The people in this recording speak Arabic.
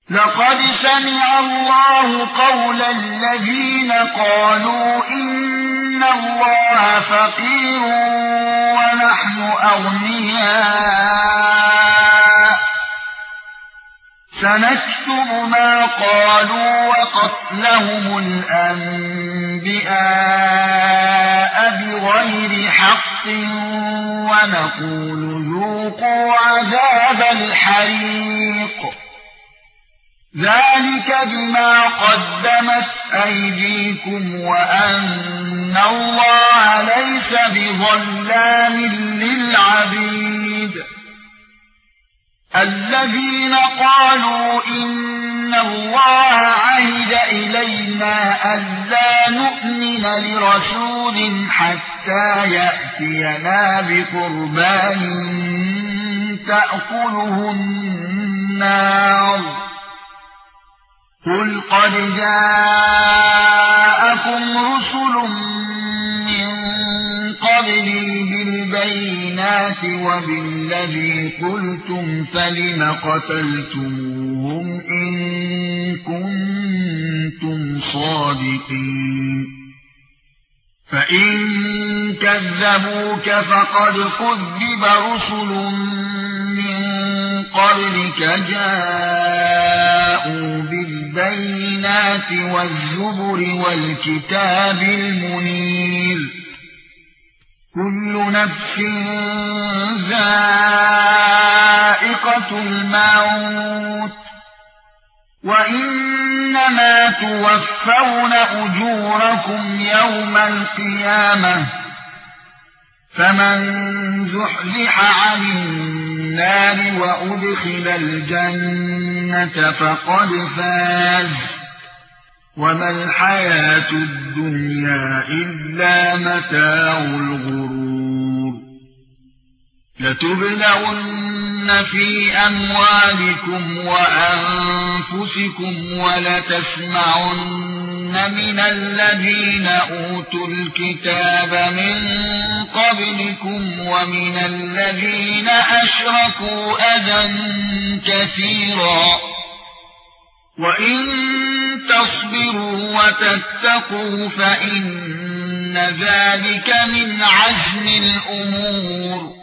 لقد سمع الله قول الذين قالوا إن الله فقير ونحن أغنياء سنكتب ما قالوا وقتلهم الأنبياء بغير حق ونقول ذوقوا عذاب الحريق ذلك بما قدمت أيديكم وأن الله ليس بظلام للعبيد الذين قالوا إن الله عهد إلينا ألا نؤمن لرسول حتى يأتينا بقربان تأكله النار قل قد جاءكم رسل من قبلي بالبينات وبالذي قلتم فلم قتلتموهم إن كنتم صادقين فإن كذبوك فقد كذب رسل من قبلك جاءوا بالبينات والزبر والكتاب المنير كل نفس ذائقة الموت وإنما توفون أجوركم يوم القيامة فمن زحزح عن النار وأدخل الجنة فقد فاز وما الحياة الدنيا إلا متاع الغرور لتبلغن في أموالكم وأنفسكم ولتسمعن من الذين أوتوا الكتاب من قبلكم ومن الذين أشركوا أذى كثيرا وإن تصبروا وتتقوا فإن ذلك من عزم الأمور